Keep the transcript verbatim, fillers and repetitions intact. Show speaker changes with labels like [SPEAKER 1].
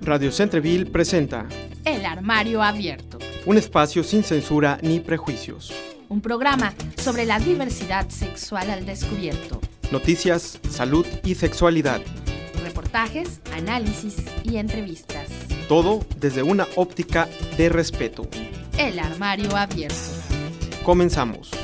[SPEAKER 1] Radio Centreville presenta
[SPEAKER 2] El Armario Abierto,
[SPEAKER 1] un espacio sin censura ni prejuicios.
[SPEAKER 2] Un programa sobre la diversidad sexual al descubierto.
[SPEAKER 1] Noticias, salud y sexualidad.
[SPEAKER 2] Reportajes, análisis y entrevistas.
[SPEAKER 1] Todo desde una óptica de respeto.
[SPEAKER 2] El Armario Abierto.
[SPEAKER 1] Comenzamos.